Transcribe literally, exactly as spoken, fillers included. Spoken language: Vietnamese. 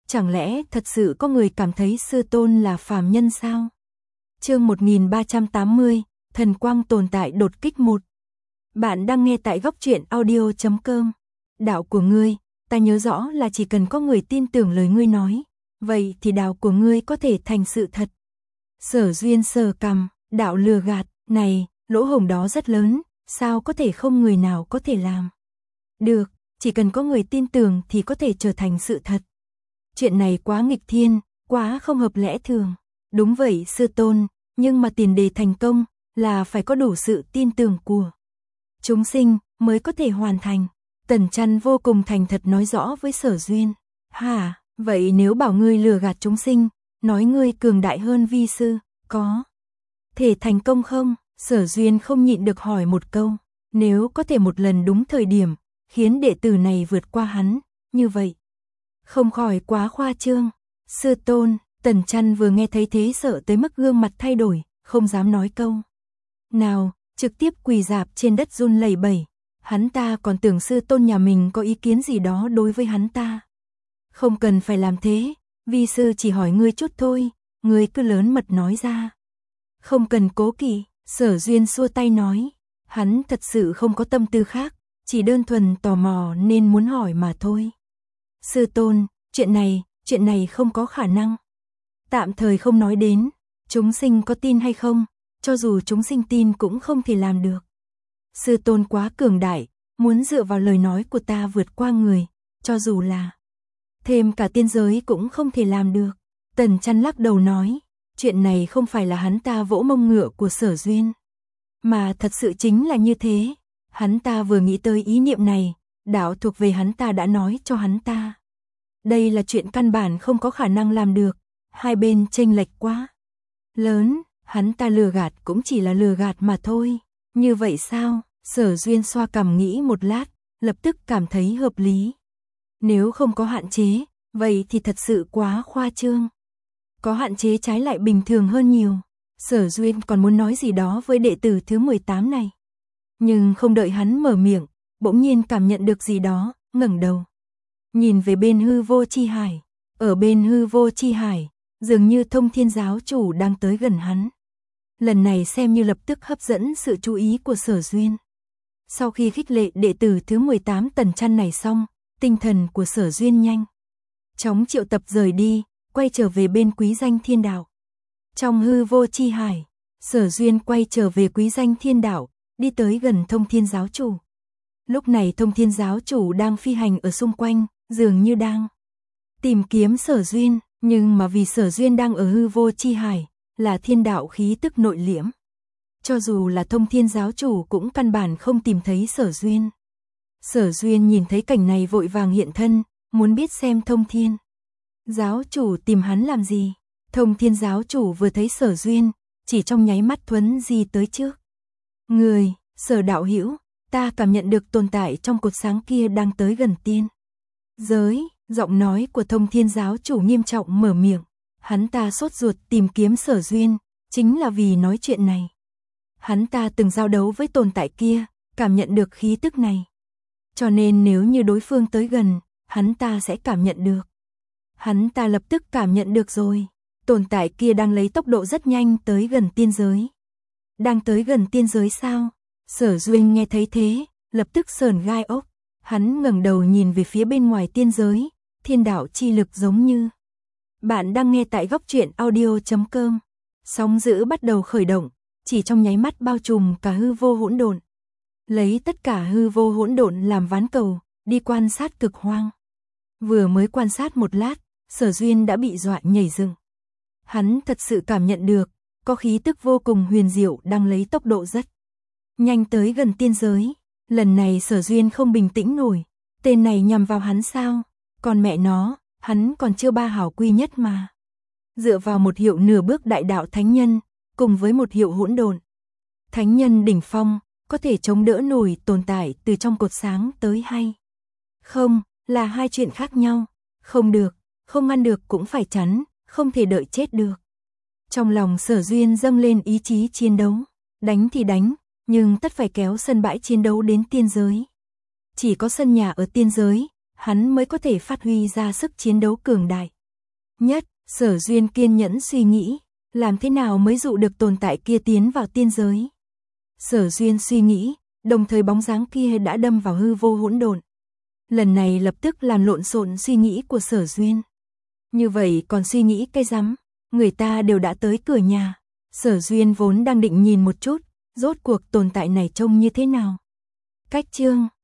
Chẳng lẽ thật sự có người cảm thấy sư tôn là phàm nhân sao? Chương một nghìn ba trăm tám mươi, thần quang tồn tại đột kích một. Bạn đang nghe tại góc truyện audio chấm com. Đạo của ngươi, ta nhớ rõ là chỉ cần có người tin tưởng lời ngươi nói, vậy thì đạo của ngươi có thể thành sự thật. Sở Duyên sờ cằm, đạo lừa gạt, này, lỗ hổng đó rất lớn, sao có thể không người nào có thể làm? Được, chỉ cần có người tin tưởng thì có thể trở thành sự thật. Chuyện này quá nghịch thiên, quá không hợp lẽ thường. Đúng vậy sư tôn, nhưng mà tiền đề thành công là phải có đủ sự tin tưởng của chúng sinh mới có thể hoàn thành. Tần Chăn vô cùng thành thật nói rõ với Sở Duyên. Hả, vậy nếu bảo ngươi lừa gạt chúng sinh, nói ngươi cường đại hơn vi sư, có thể thành công không? Sở Duyên không nhịn được hỏi một câu. Nếu có thể một lần đúng thời điểm, khiến đệ tử này vượt qua hắn, như vậy không khỏi quá khoa trương. Sư tôn, Tần Chăn vừa nghe thấy thế sợ tới mức gương mặt thay đổi, không dám nói câu nào, trực tiếp quỳ rạp trên đất run lẩy bẩy. Hắn ta còn tưởng sư tôn nhà mình có ý kiến gì đó đối với hắn ta. Không cần phải làm thế, vi sư chỉ hỏi ngươi chút thôi, ngươi cứ lớn mật nói ra. Không cần cố kỵ, Sở Duyên xua tay nói. Hắn thật sự không có tâm tư khác, chỉ đơn thuần tò mò nên muốn hỏi mà thôi. Sư tôn, chuyện này, chuyện này không có khả năng. Tạm thời không nói đến, chúng sinh có tin hay không, cho dù chúng sinh tin cũng không thể làm được. Sư tôn quá cường đại, muốn dựa vào lời nói của ta vượt qua người, cho dù là thêm cả tiên giới cũng không thể làm được. Tần Chăn lắc đầu nói, chuyện này không phải là hắn ta vỗ mông ngựa của Sở Duyên, mà thật sự chính là như thế. Hắn ta vừa nghĩ tới ý niệm này, đạo thuộc về hắn ta đã nói cho hắn ta. Đây là chuyện căn bản không có khả năng làm được, hai bên chênh lệch quá lớn, hắn ta lừa gạt cũng chỉ là lừa gạt mà thôi. Như vậy sao? Sở Duyên xoa cằm nghĩ một lát, lập tức cảm thấy hợp lý. Nếu không có hạn chế, vậy thì thật sự quá khoa trương. Có hạn chế trái lại bình thường hơn nhiều. Sở Duyên còn muốn nói gì đó với đệ tử thứ mười tám này. Nhưng không đợi hắn mở miệng, bỗng nhiên cảm nhận được gì đó, ngẩng đầu. Nhìn về bên hư vô chi hải. Ở bên hư vô chi hải, dường như Thông Thiên giáo chủ đang tới gần hắn. Lần này xem như lập tức hấp dẫn sự chú ý của Sở Duyên. Sau khi khích lệ đệ tử thứ mười tám Tần Chăn này xong, tinh thần của Sở Duyên nhanh chóng triệu tập rời đi, quay trở về bên Quý Danh Thiên Đạo. Trong hư vô chi hải, Sở Duyên quay trở về Quý Danh Thiên Đạo, đi tới gần Thông Thiên giáo chủ. Lúc này Thông Thiên giáo chủ đang phi hành ở xung quanh, dường như đang tìm kiếm Sở Duyên, nhưng mà vì Sở Duyên đang ở hư vô chi hải, là thiên đạo khí tức nội liễm. Cho dù là Thông Thiên giáo chủ cũng căn bản không tìm thấy Sở Duyên. Sở Duyên nhìn thấy cảnh này vội vàng hiện thân, muốn biết xem Thông Thiên giáo chủ tìm hắn làm gì. Thông Thiên giáo chủ vừa thấy Sở Duyên, chỉ trong nháy mắt thuấn di tới trước. Người, Sở đạo hữu, ta cảm nhận được tồn tại trong cột sáng kia đang tới gần tiên giới. Giọng nói của Thông Thiên giáo chủ nghiêm trọng mở miệng. Hắn ta sốt ruột tìm kiếm Sở Duyên, chính là vì nói chuyện này. Hắn ta từng giao đấu với tồn tại kia, cảm nhận được khí tức này. Cho nên nếu như đối phương tới gần, hắn ta sẽ cảm nhận được. Hắn ta lập tức cảm nhận được rồi. Tồn tại kia đang lấy tốc độ rất nhanh tới gần tiên giới. Đang tới gần tiên giới sao? Sở Duyên nghe thấy thế, lập tức sởn gai ốc. Hắn ngẩng đầu nhìn về phía bên ngoài tiên giới, thiên đạo chi lực giống như. Bạn đang nghe tại góc truyện audio chấm com. Sóng dữ bắt đầu khởi động, chỉ trong nháy mắt bao trùm cả hư vô hỗn độn. Lấy tất cả hư vô hỗn độn làm ván cầu, đi quan sát cực hoang. Vừa mới quan sát một lát, Sở Duyên đã bị dọa nhảy dựng. Hắn thật sự cảm nhận được, có khí tức vô cùng huyền diệu đang lấy tốc độ rất nhanh tới gần tiên giới. Lần này Sở Duyên không bình tĩnh nổi, tên này nhằm vào hắn sao? Còn mẹ nó, hắn còn chưa ba hảo quy nhất mà. Dựa vào một hiệu nửa bước đại đạo thánh nhân, cùng với một hiệu hỗn độn thánh nhân đỉnh phong, có thể chống đỡ nổi tồn tại từ trong cột sáng tới hay không, là hai chuyện khác nhau. Không được, không ngăn được cũng phải chắn, không thể đợi chết được. Trong lòng Sở Duyên dâng lên ý chí chiến đấu, đánh thì đánh, nhưng tất phải kéo sân bãi chiến đấu đến tiên giới. Chỉ có sân nhà ở tiên giới, hắn mới có thể phát huy ra sức chiến đấu cường đại. Nhất, Sở Duyên kiên nhẫn suy nghĩ, làm thế nào mới dụ được tồn tại kia tiến vào tiên giới. Sở Duyên suy nghĩ, đồng thời bóng dáng kia đã đâm vào hư vô hỗn độn. Lần này lập tức làm lộn xộn suy nghĩ của Sở Duyên. Như vậy còn suy nghĩ cái rắm, người ta đều đã tới cửa nhà. Sở Duyên vốn đang định nhìn một chút, rốt cuộc tồn tại này trông như thế nào. Cách chương